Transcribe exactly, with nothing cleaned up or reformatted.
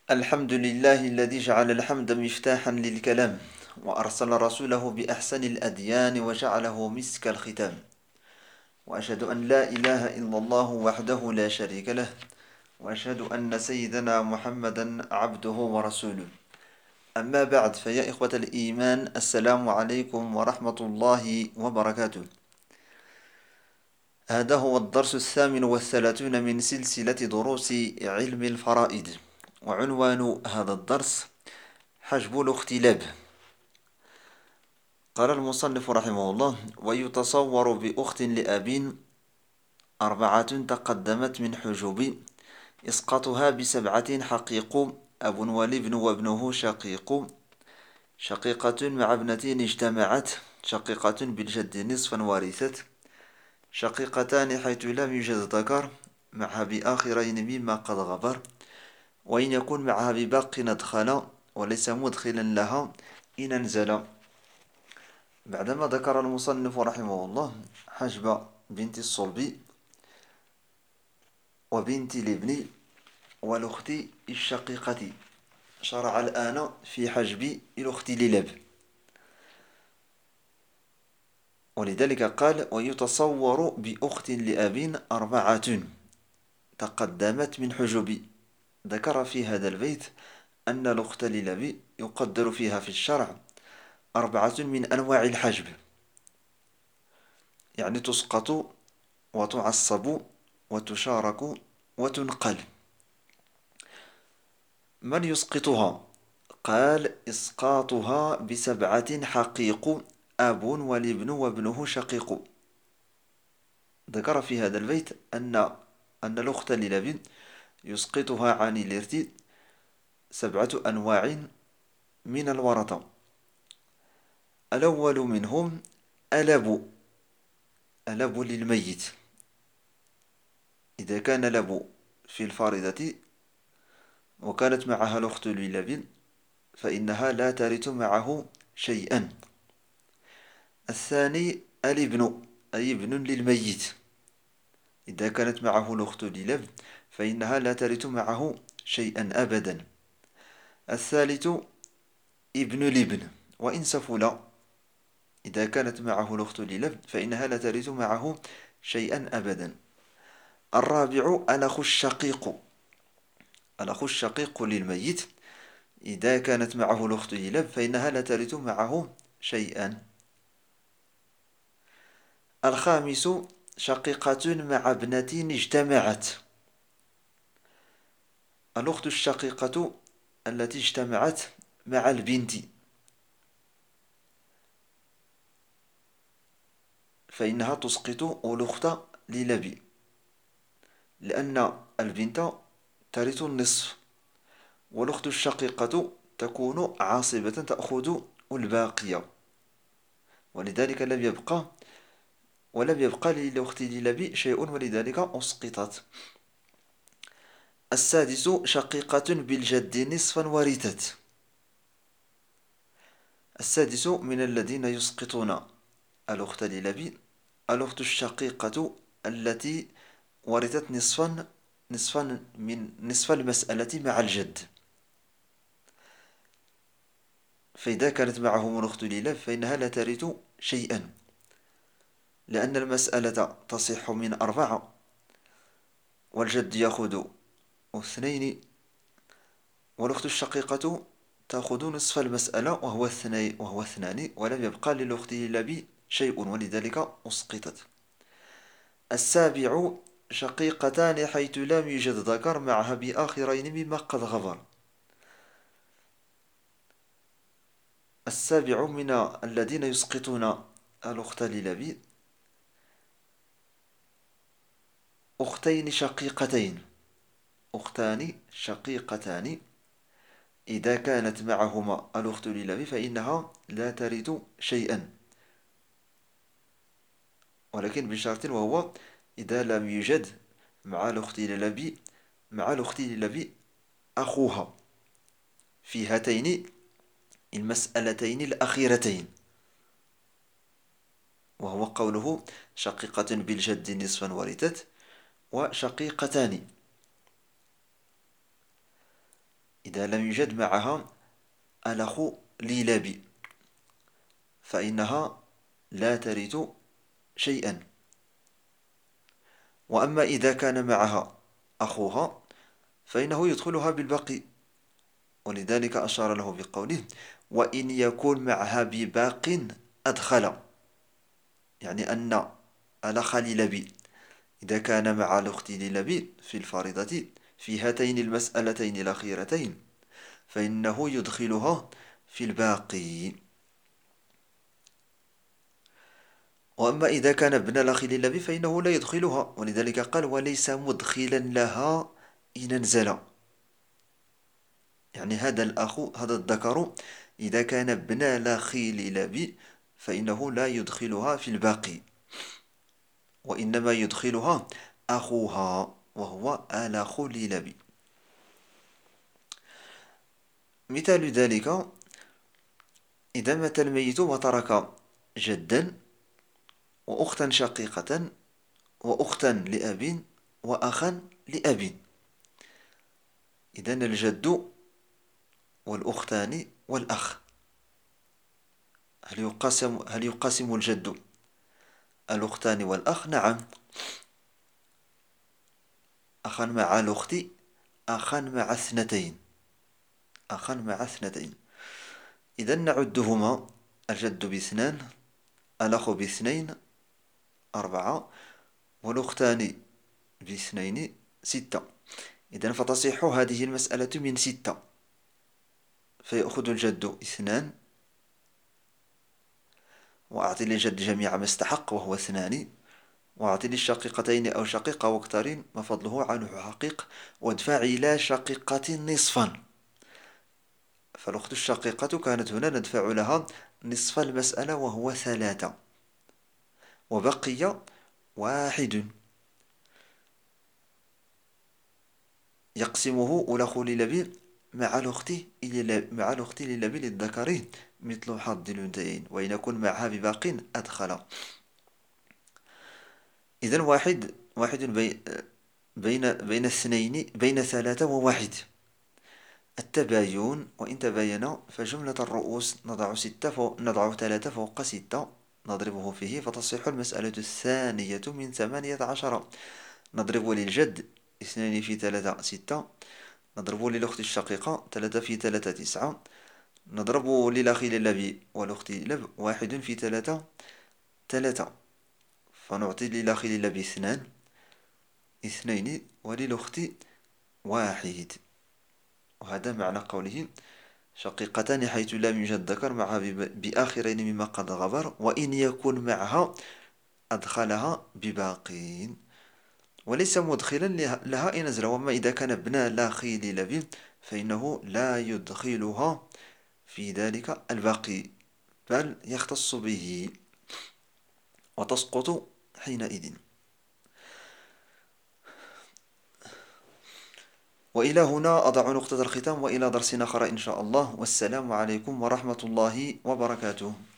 الحمد لله الذي جعل الحمد مفتاحا للكلام، وأرسل رسوله بأحسن الأديان وجعله مسك الختام. وأشهد أن لا إله إلا الله وحده لا شريك له، وأشهد أن سيدنا محمدا عبده ورسوله. أما بعد، فيا إخوة الإيمان، السلام عليكم ورحمة الله وبركاته. هذا هو الدرس الثامن والثلاثون من سلسلة دروس علم الفرائض، وعنوان هذا الدرس حجب الاختلاب. قال المصنف رحمه الله: ويتصور بأخت لأب أربعة تقدمت من حجب، إسقاطها بسبعة حقيق، أب والابن وابنه شقيق، شقيقة مع ابنتين اجتمعت، شقيقة بالجد نصفا ورثت، شقيقتان حيث لم يوجد ذكر، معها بآخرين مما قد غبر، وإن يكون معها بباق أدخل، وليس مدخلا لها إن انزل. بعدما ذكر المصنف رحمه الله حجب بنت الصلب وبنت الابن والأخت الشقيقة، شرع الآن في حجب الأخت للأب، ولذلك قال: ويتصور بأخت لأب أربعة تقدمت من حجب. ذكر في هذا البيت أن الأخت للأب يقدر فيها في الشرع أربعة من أنواع الحجب، يعني تسقط وتعصب وتشارك وتنقل. من يسقطها؟ قال: إسقاطها بسبعة حقيق، أب والابن وابنه شقيق. ذكر في هذا البيت أن أن الأخت للأب يسقطها عن الإرث سبعة أنواع من الورثة. الأول منهم ألب، ألب للميت. إذا كان الأب في الفارضة وكانت معها الأخت للأب فإنها لا ترث معه شيئا. الثاني الابن، أي ابن للميت. إذا كانت معه الأخت للأب فإنها لا ترث معه شيئا أبدا. الثالث ابن الابن، وإن سفل. إذا كانت معه الأخت للأب فإنها لا ترث معه شيئا أبدا. الرابع الأخ الشقيق، الأخ الشقيق للميت. إذا كانت معه الأخت للأب فإنها لا ترث معه شيئا. الخامس شقيقة مع ابنة اجتمعت. الأخت الشقيقة التي اجتمعت مع البنت فإنها تسقط الأخت للأب، لأن البنت ترث النصف، والأخت الشقيقة تكون عاصبة تأخذ الباقي، ولذلك لم يبقى ولم يبقى للأخت للأب شيء، ولذلك أسقطت. السادس شقيقة بالجد نصفا ورثت. السادس من الذين يسقطون الأخت للأب الأخت الشقيقة التي ورثت نصفا نصفا من نصف المسألة مع الجد. فإذا كانت معهم الأخت للأب فإنها لا ترث شيئا، لأن المسألة تصح من أربعة، والجد يأخذ اثنين، والأخت الشقيقة تأخذ نصف المسألة وهو اثنين وهو اثنان، ولم يبقى للأخت للأب شيء، ولذلك أسقطت. السابع شقيقتان حيث لم يوجد ذكر معها بآخرين مما قد غبر. السابع من الذين يسقطون الأخت للأب أختين شقيقتين، أختان شقيقتان. إذا كانت معهما الأخت للأب فإنها لا ترث شيئا، ولكن بشرط، وهو إذا لم يوجد مع الأخت للأب مع الأخت للأب أخوها في هاتين المسألتين الأخيرتين، وهو قوله شقيقة بالجد نصفا ورثت وشقيقتان. إذا لم يوجد معها الأخ للأب فإنها لا ترث شيئا. وأما إذا كان معها أخوها فإنه يدخلها بالباقي، ولذلك أشار له بقوله وإن يكون معها بباق أدخل، يعني أن الأخ للأب إذا كان مع الأخت للأب في الفريضة في هاتين المسألتين الأخيرتين فإنه يدخلها في الباقي. وأما إذا كان ابن الأخ للأب فإنه لا يدخلها، ولذلك قال وليس مدخلا لها إن انزل، يعني هذا الأخ هذا الذكر إذا كان ابن الأخ للأب فإنه لا يدخلها في الباقي، وإنما يدخلها أخوها وهو الأخ للأب. مثال ذلك إذا مات الميت وترك جدا وأختا شقيقة وأختا لأب وأخا لأب، إذن الجد والأختان والأخ، هل يقسم هل يقسم الجد الأختان والأخ؟ نعم، أخا مع الأخت، أخا مع اثنتين، أخا مع اثنتين. إذن نعدهما الجد باثنان، الأخ باثنين أربعة، والأختان باثنين ستة. إذن فتصح هذه المسألة من ستة، فيأخذ الجد اثنان وأعطي للجد جميع ما استحق وهو اثنان، وأعطي للشقيقتين أو شقيقة واقترن ما فضله عنه حقيق، وادفع إلى شقيقة نصفا، فالأخت الشقيقة كانت هنا ندفع لها نصف المسألة وهو ثلاثة، وبقي واحد يقسمه الأخ للأب مع الأخت مع الأخت للأب للذكر مثل حظ الأنثيين، وإن يكن معها بباق أدخل. إذن واحد واحد بي بين بين اثنين بين ثلاثة وواحد. التباين وإن تباين فجملة الرؤوس نضع ستة فوق نضع ثلاثة فوق ستة نضربه فيه فتصح المسألة الثانية من ثمانية عشر. نضرب للجد اثنان في ثلاثة ستة، نضرب للأخت الشقيقة ثلاثة في ثلاثة تسعة، نضرب للأخ للأب والأخت للأب واحد في ثلاثة ثلاثة، فنعطي للأخ للأب اثنان اثنين وللأخت واحد. وهذا معنى قوله شقيقتان حيث لم يوجد ذكر معها بآخرين مما قد غبر، وإن يكن معها أدخلها بباقين، وليس مدخلا لها إن نزل. وما إذا كان ابن الأخ للأب فإنه لا يدخلها في ذلك الباقي بل يختص به وتسقط حينئذ. وإلى هنا أضع نقطة الختام، وإلى درس آخر إن شاء الله، والسلام عليكم ورحمة الله وبركاته.